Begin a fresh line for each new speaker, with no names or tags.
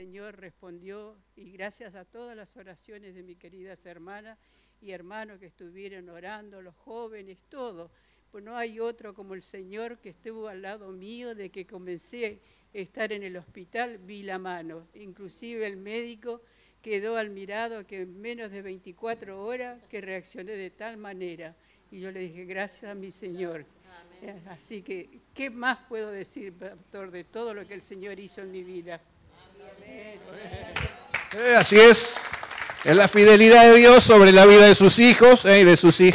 El Señor respondió, y gracias a todas las oraciones de mis queridas hermanas y hermanos que estuvieron orando, los jóvenes, todo. Pues no hay otro como el Señor que estuvo al lado mío de que comencé a estar en el hospital, vi la mano. Inclusive el médico quedó admirado que en menos de 24 horas que reaccioné de tal manera. Y yo le dije, gracias a mi Señor. Amén. Así que, ¿qué más puedo decir, pastor, de todo lo que el Señor hizo en mi vida?
Así es la fidelidad de Dios sobre la vida de sus hijos y de sus hijas.